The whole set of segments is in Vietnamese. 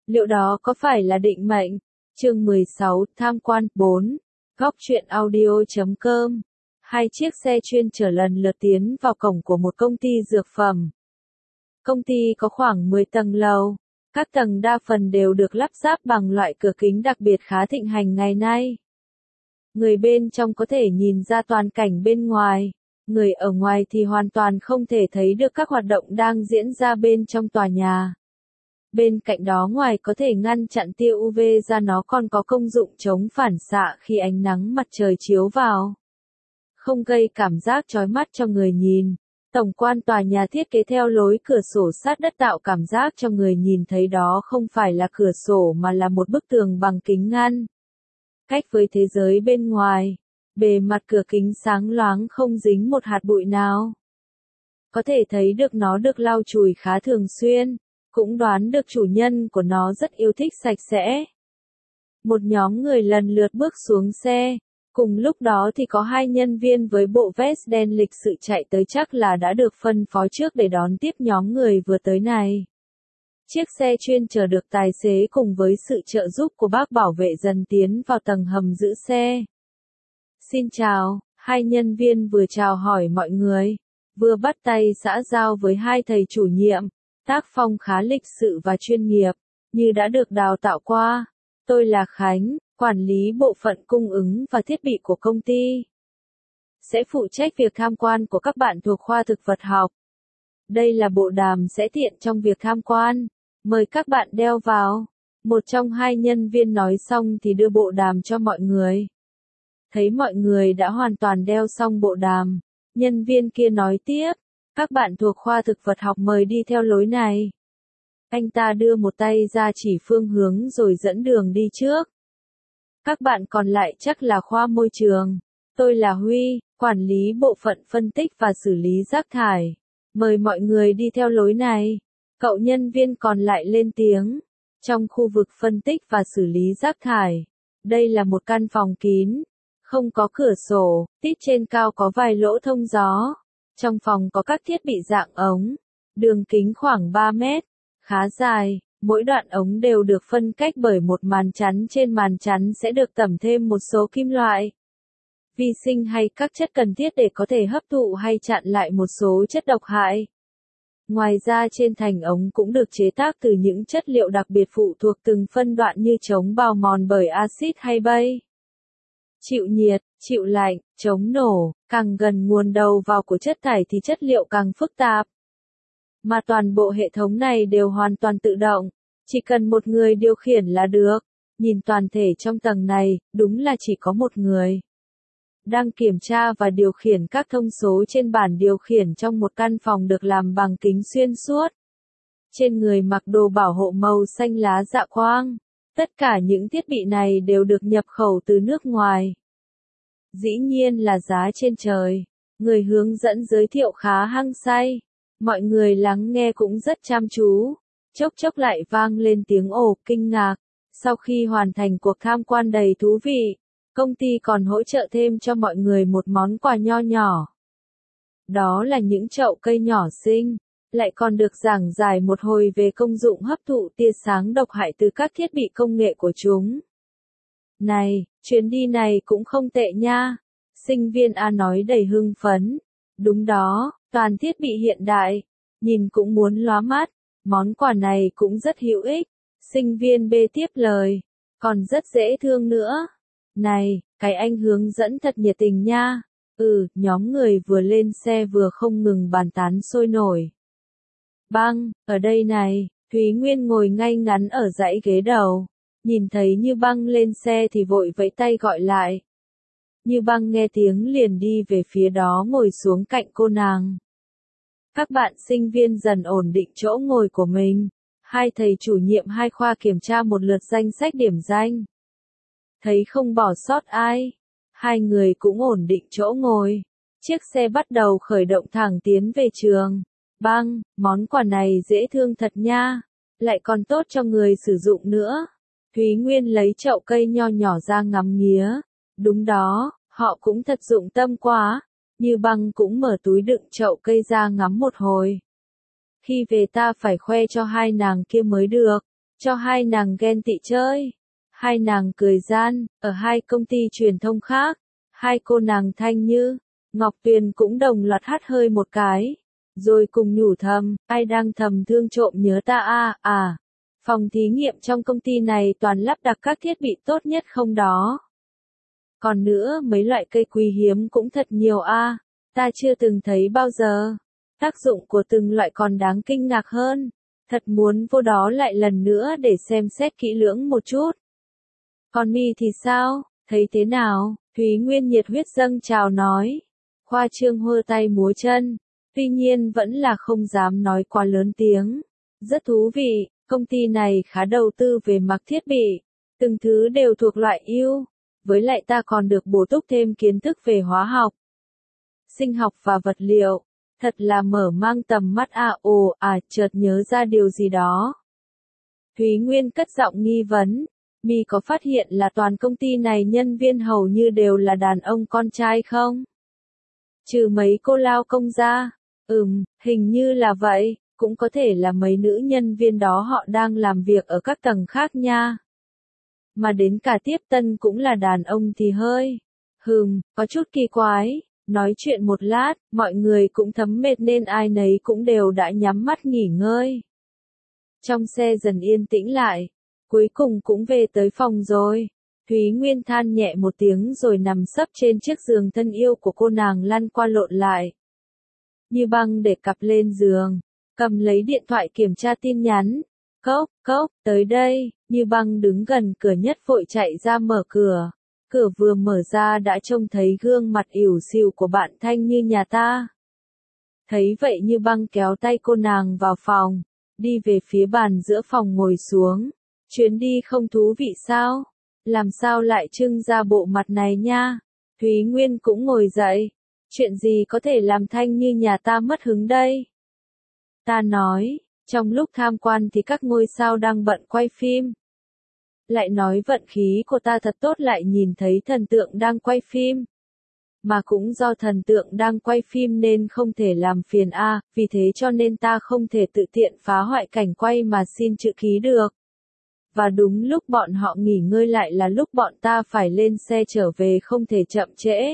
Liệu đó có phải là định mệnh? Chương 16, tham quan 4. Góc truyện audio.com. Hai chiếc xe chuyên chở lần lượt tiến vào cổng của một công ty dược phẩm. Công ty có khoảng 10 tầng lầu. Các tầng đa phần đều được lắp ráp bằng loại cửa kính đặc biệt khá thịnh hành ngày nay. Người bên trong có thể nhìn ra toàn cảnh bên ngoài. Người ở ngoài thì hoàn toàn không thể thấy được các hoạt động đang diễn ra bên trong tòa nhà. Bên cạnh đó, ngoài có thể ngăn chặn tia UV ra, nó còn có công dụng chống phản xạ khi ánh nắng mặt trời chiếu vào. Không gây cảm giác chói mắt cho người nhìn. Tổng quan tòa nhà thiết kế theo lối cửa sổ sát đất tạo cảm giác cho người nhìn thấy đó không phải là cửa sổ mà là một bức tường bằng kính ngăn. Cách với thế giới bên ngoài, bề mặt cửa kính sáng loáng không dính một hạt bụi nào. Có thể thấy được nó được lau chùi khá thường xuyên, cũng đoán được chủ nhân của nó rất yêu thích sạch sẽ. Một nhóm người lần lượt bước xuống xe, cùng lúc đó thì có hai nhân viên với bộ vest đen lịch sự chạy tới, chắc là đã được phân phối trước để đón tiếp nhóm người vừa tới này. Chiếc xe chuyên chở được tài xế cùng với sự trợ giúp của bác bảo vệ dần tiến vào tầng hầm giữ xe. Xin chào, hai nhân viên vừa chào hỏi mọi người, vừa bắt tay xã giao với hai thầy chủ nhiệm, tác phong khá lịch sự và chuyên nghiệp, như đã được đào tạo qua. Tôi là Khánh, quản lý bộ phận cung ứng và thiết bị của công ty. Sẽ phụ trách việc tham quan của các bạn thuộc khoa thực vật học. Đây là bộ đàm sẽ tiện trong việc tham quan. Mời các bạn đeo vào. Một trong hai nhân viên nói xong thì đưa bộ đàm cho mọi người. Thấy mọi người đã hoàn toàn đeo xong bộ đàm, nhân viên kia nói tiếp, các bạn thuộc khoa thực vật học mời đi theo lối này. Anh ta đưa một tay ra chỉ phương hướng rồi dẫn đường đi trước. Các bạn còn lại chắc là khoa môi trường. Tôi là Huy, quản lý bộ phận phân tích và xử lý rác thải. Mời mọi người đi theo lối này. Cậu nhân viên còn lại lên tiếng. Trong khu vực phân tích và xử lý rác thải, đây là một căn phòng kín, không có cửa sổ, tít trên cao có vài lỗ thông gió. Trong phòng có các thiết bị dạng ống, đường kính khoảng 3 mét, khá dài, mỗi đoạn ống đều được phân cách bởi một màn chắn, trên màn chắn sẽ được tẩm thêm một số kim loại, vi sinh hay các chất cần thiết để có thể hấp thụ hay chặn lại một số chất độc hại. Ngoài ra trên thành ống cũng được chế tác từ những chất liệu đặc biệt phụ thuộc từng phân đoạn như chống bào mòn bởi axit hay bay. Chịu nhiệt, chịu lạnh, chống nổ, càng gần nguồn đầu vào của chất thải thì chất liệu càng phức tạp. Mà toàn bộ hệ thống này đều hoàn toàn tự động, chỉ cần một người điều khiển là được. Nhìn toàn thể trong tầng này, đúng là chỉ có một người đang kiểm tra và điều khiển các thông số trên bảng điều khiển trong một căn phòng được làm bằng kính xuyên suốt. Trên người mặc đồ bảo hộ màu xanh lá dạ quang. Tất cả những thiết bị này đều được nhập khẩu từ nước ngoài. Dĩ nhiên là giá trên trời. Người hướng dẫn giới thiệu khá hăng say. Mọi người lắng nghe cũng rất chăm chú. Chốc chốc lại vang lên tiếng ồ kinh ngạc. Sau khi hoàn thành cuộc tham quan đầy thú vị, công ty còn hỗ trợ thêm cho mọi người một món quà nho nhỏ. Đó là những chậu cây nhỏ xinh, lại còn được giảng giải một hồi về công dụng hấp thụ tia sáng độc hại từ các thiết bị công nghệ của chúng. Này, chuyến đi này cũng không tệ nha. Sinh viên A nói đầy hưng phấn. Đúng đó, toàn thiết bị hiện đại. Nhìn cũng muốn lóa mắt. Món quà này cũng rất hữu ích. Sinh viên B tiếp lời. Còn rất dễ thương nữa. Này, cái anh hướng dẫn thật nhiệt tình nha. Nhóm người vừa lên xe vừa không ngừng bàn tán sôi nổi. Băng, ở đây này. Thúy Nguyên ngồi ngay ngắn ở dãy ghế đầu. Nhìn thấy Như Băng lên xe thì vội vẫy tay gọi lại. Như Băng nghe tiếng liền đi về phía đó ngồi xuống cạnh cô nàng. Các bạn sinh viên dần ổn định chỗ ngồi của mình. Hai thầy chủ nhiệm hai khoa kiểm tra một lượt danh sách điểm danh. Thấy không bỏ sót ai, hai người cũng ổn định chỗ ngồi. Chiếc xe bắt đầu khởi động thẳng tiến về trường. Băng, món quà này dễ thương thật nha, lại còn tốt cho người sử dụng nữa. Thúy Nguyên lấy chậu cây nho nhỏ ra ngắm nghía. Đúng đó, họ cũng thật dụng tâm quá. Như Băng cũng mở túi đựng chậu cây ra ngắm một hồi. Khi về ta phải khoe cho hai nàng kia mới được. cho hai nàng ghen tị chơi. Hai nàng cười gian, ở hai công ty truyền thông khác, hai cô nàng Thanh Như, Ngọc Tuyền cũng đồng loạt hắt hơi một cái, rồi cùng nhủ thầm, ai đang thầm thương trộm nhớ ta à, phòng thí nghiệm trong công ty này toàn lắp đặt các thiết bị tốt nhất không đó. Còn nữa mấy loại cây quý hiếm cũng thật nhiều ta chưa từng thấy bao giờ. Tác dụng của từng loại còn đáng kinh ngạc hơn. Thật muốn vô đó lại lần nữa để xem xét kỹ lưỡng một chút. Còn mi thì sao, thấy thế nào? Thúy Nguyên nhiệt huyết dâng trào nói. Khoa trương hơ tay múa chân, tuy nhiên vẫn là không dám nói quá lớn tiếng. Rất thú vị, công ty này khá đầu tư về mặt thiết bị, từng thứ đều thuộc loại ưu, với lại ta còn được bổ túc thêm kiến thức về hóa học, sinh học và vật liệu. Thật là mở mang tầm mắt chợt nhớ ra điều gì đó. Thúy Nguyên cất giọng nghi vấn, mi có phát hiện là toàn công ty này nhân viên hầu như đều là đàn ông con trai không? Trừ mấy cô lao công ra, hình như là vậy, cũng có thể là mấy nữ nhân viên đó họ đang làm việc ở các tầng khác nha. Mà đến cả tiếp tân cũng là đàn ông thì hơi, có chút kỳ quái. Nói chuyện một lát, mọi người cũng thấm mệt nên ai nấy cũng đều đã nhắm mắt nghỉ ngơi. Trong xe dần yên tĩnh lại, cuối cùng cũng về tới phòng rồi. Thúy Nguyên than nhẹ một tiếng rồi nằm sấp trên chiếc giường thân yêu của cô nàng lăn qua lộn lại. Như Băng để cặp lên giường, cầm lấy điện thoại kiểm tra tin nhắn. Cốc, tới đây, Như Băng đứng gần cửa nhất vội chạy ra mở cửa. Cửa vừa mở ra đã trông thấy gương mặt ỉu xìu của bạn Thanh Như nhà ta. Thấy vậy Như Băng kéo tay cô nàng vào phòng, đi về phía bàn giữa phòng ngồi xuống. Chuyến đi không thú vị sao? Làm sao lại trưng ra bộ mặt này nha? Thúy Nguyên cũng ngồi dậy. Chuyện gì có thể làm Thanh Như nhà ta mất hứng đây? Ta nói, trong lúc tham quan thì các ngôi sao đang bận quay phim. Lại nói vận khí của ta thật tốt lại nhìn thấy thần tượng đang quay phim. Mà cũng do thần tượng đang quay phim nên không thể làm phiền vì thế cho nên ta không thể tự tiện phá hoại cảnh quay mà xin chữ ký được. Và đúng lúc bọn họ nghỉ ngơi lại là lúc bọn ta phải lên xe trở về không thể chậm trễ.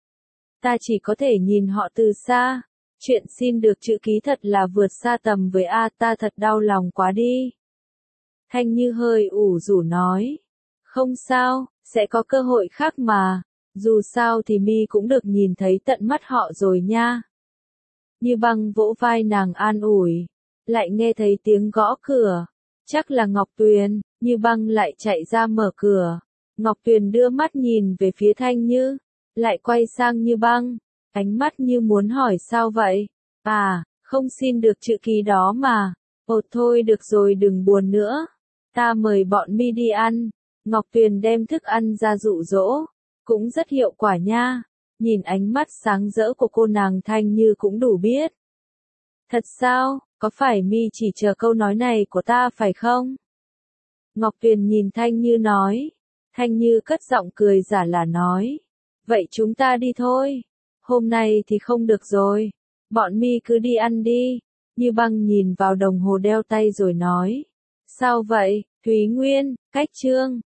Ta chỉ có thể nhìn họ từ xa. Chuyện xin được chữ ký thật là vượt xa tầm với ta thật đau lòng quá đi. Thanh Như hơi ủ rũ nói. Không sao, sẽ có cơ hội khác mà. Dù sao thì mi cũng được nhìn thấy tận mắt họ rồi nha. Như Băng vỗ vai nàng an ủi. Lại nghe thấy tiếng gõ cửa. Chắc là Ngọc Tuyền. Như Băng lại chạy ra mở cửa. Ngọc Tuyền đưa mắt nhìn về phía Thanh Như. Lại quay sang Như Băng. Ánh mắt như muốn hỏi sao vậy? Không xin được chữ ký đó mà. Thôi được rồi đừng buồn nữa. Ta mời bọn mi đi ăn. Ngọc Tuyền đem thức ăn ra dụ dỗ. Cũng rất hiệu quả nha. Nhìn ánh mắt sáng rỡ của cô nàng Thanh Như cũng đủ biết. Thật sao, có phải mi chỉ chờ câu nói này của ta phải không? Ngọc Tuyền nhìn Thanh Như nói. Thanh Như cất giọng cười giả là nói. Vậy chúng ta đi thôi. Hôm nay thì không được rồi. Bọn mi cứ đi ăn đi. Như Băng nhìn vào đồng hồ đeo tay rồi nói. Sao vậy, Thúy Nguyên, cách chương.